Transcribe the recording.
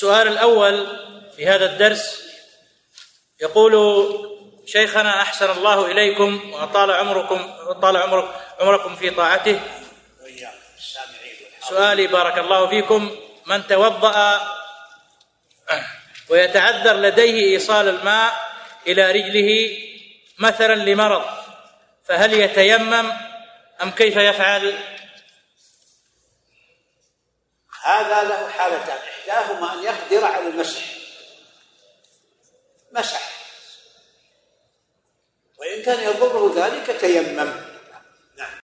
السؤال الأول في هذا الدرس يقول: شيخنا أحسن الله إليكم وأطال عمركم في طاعته. سؤالي بارك الله فيكم: من توضأ ويتعذر لديه إيصال الماء إلى رجله مثلا لمرض، فهل يتيمم أم كيف يفعل؟ هذا له حالتان، إحداهما أن يقدر على المسح، وإن كان يضره ذلك تيمم.